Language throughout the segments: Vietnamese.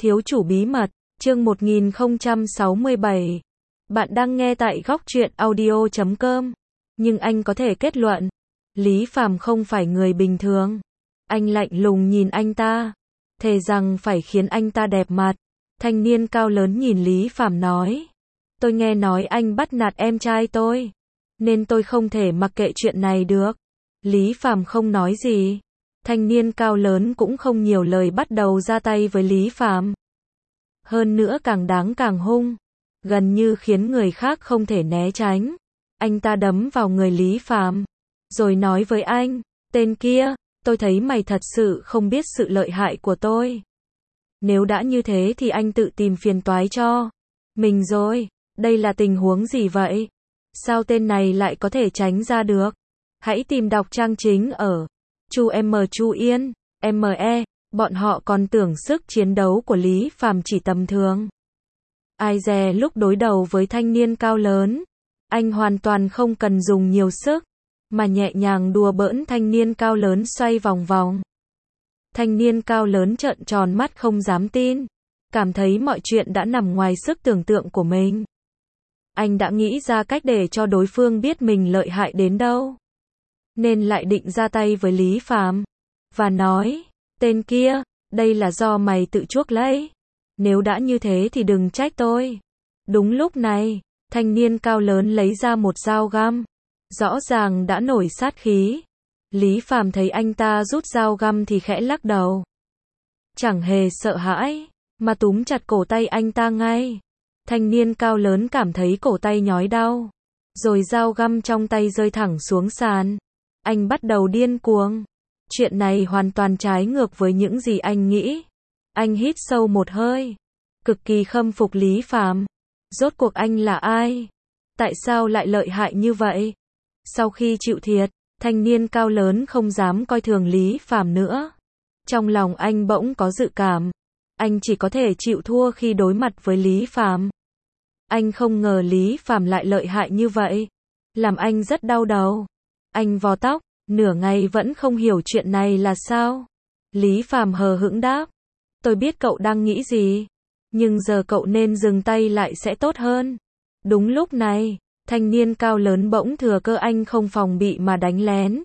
Thiếu chủ bí mật, chương 1067. Bạn đang nghe tại góc truyện audio.com. Nhưng anh có thể kết luận, Lý Phàm không phải người bình thường. Anh lạnh lùng nhìn anh ta, thề rằng phải khiến anh ta đẹp mặt. Thanh niên cao lớn nhìn Lý Phàm nói, tôi nghe nói anh bắt nạt em trai tôi, nên tôi không thể mặc kệ chuyện này được. Lý Phàm không nói gì. Thanh niên cao lớn cũng không nhiều lời bắt đầu ra tay với Lý Phàm. Hơn nữa càng đáng càng hung, gần như khiến người khác không thể né tránh. Anh ta đấm vào người Lý Phàm, rồi nói với anh, tên kia, tôi thấy mày thật sự không biết sự lợi hại của tôi. Nếu đã như thế thì anh tự tìm phiền toái cho mình rồi. Đây là tình huống gì vậy? Sao tên này lại có thể tránh ra được? Hãy tìm đọc trang chính ở Chu Yên, ME, bọn họ còn tưởng sức chiến đấu của Lý Phàm chỉ tầm thường. Ai dè lúc đối đầu với thanh niên cao lớn, anh hoàn toàn không cần dùng nhiều sức, mà nhẹ nhàng đùa bỡn thanh niên cao lớn xoay vòng vòng. Thanh niên cao lớn trợn tròn mắt không dám tin, cảm thấy mọi chuyện đã nằm ngoài sức tưởng tượng của mình. Anh đã nghĩ ra cách để cho đối phương biết mình lợi hại đến đâu, nên lại định ra tay với Lý Phàm và nói, tên kia, đây là do mày tự chuốc lấy. Nếu đã như thế thì đừng trách tôi. Đúng lúc này, thanh niên cao lớn lấy ra một dao găm, rõ ràng đã nổi sát khí. Lý Phàm thấy anh ta rút dao găm thì khẽ lắc đầu, chẳng hề sợ hãi, mà túm chặt cổ tay anh ta ngay. Thanh niên cao lớn cảm thấy cổ tay nhói đau, rồi dao găm trong tay rơi thẳng xuống sàn. Anh bắt đầu điên cuồng. Chuyện này hoàn toàn trái ngược với những gì anh nghĩ. Anh hít sâu một hơi, cực kỳ khâm phục Lý Phàm. Rốt cuộc anh là ai? Tại sao lại lợi hại như vậy? Sau khi chịu thiệt, thanh niên cao lớn không dám coi thường Lý Phàm nữa. Trong lòng anh bỗng có dự cảm, anh chỉ có thể chịu thua khi đối mặt với Lý Phàm. Anh không ngờ Lý Phàm lại lợi hại như vậy, làm anh rất đau đầu. Anh vò tóc, nửa ngày vẫn không hiểu chuyện này là sao. Lý Phàm hờ hững đáp, tôi biết cậu đang nghĩ gì, nhưng giờ cậu nên dừng tay lại sẽ tốt hơn. Đúng lúc này, thanh niên cao lớn bỗng thừa cơ anh không phòng bị mà đánh lén.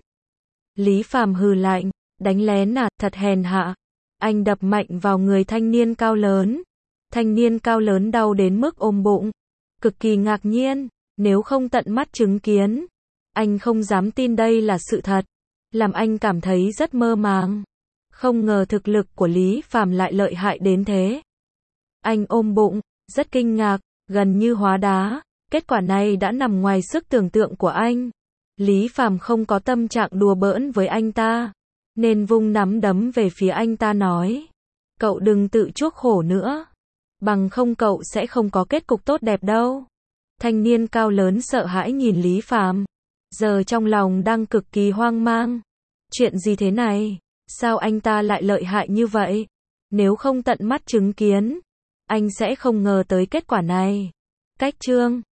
Lý Phàm hừ lạnh, đánh lén à, thật hèn hạ. Anh đập mạnh vào người thanh niên cao lớn. Thanh niên cao lớn đau đến mức ôm bụng, cực kỳ ngạc nhiên, nếu không tận mắt chứng kiến, anh không dám tin đây là sự thật, làm anh cảm thấy rất mơ màng. Không ngờ thực lực của Lý Phàm lại lợi hại đến thế. Anh ôm bụng, rất kinh ngạc, gần như hóa đá, kết quả này đã nằm ngoài sức tưởng tượng của anh. Lý Phàm không có tâm trạng đùa bỡn với anh ta, nên vung nắm đấm về phía anh ta nói, cậu đừng tự chuốc khổ nữa, bằng không cậu sẽ không có kết cục tốt đẹp đâu. Thanh niên cao lớn sợ hãi nhìn Lý Phàm, giờ trong lòng đang cực kỳ hoang mang. Chuyện gì thế này? Sao anh ta lại lợi hại như vậy? Nếu không tận mắt chứng kiến, anh sẽ không ngờ tới kết quả này. Cách chương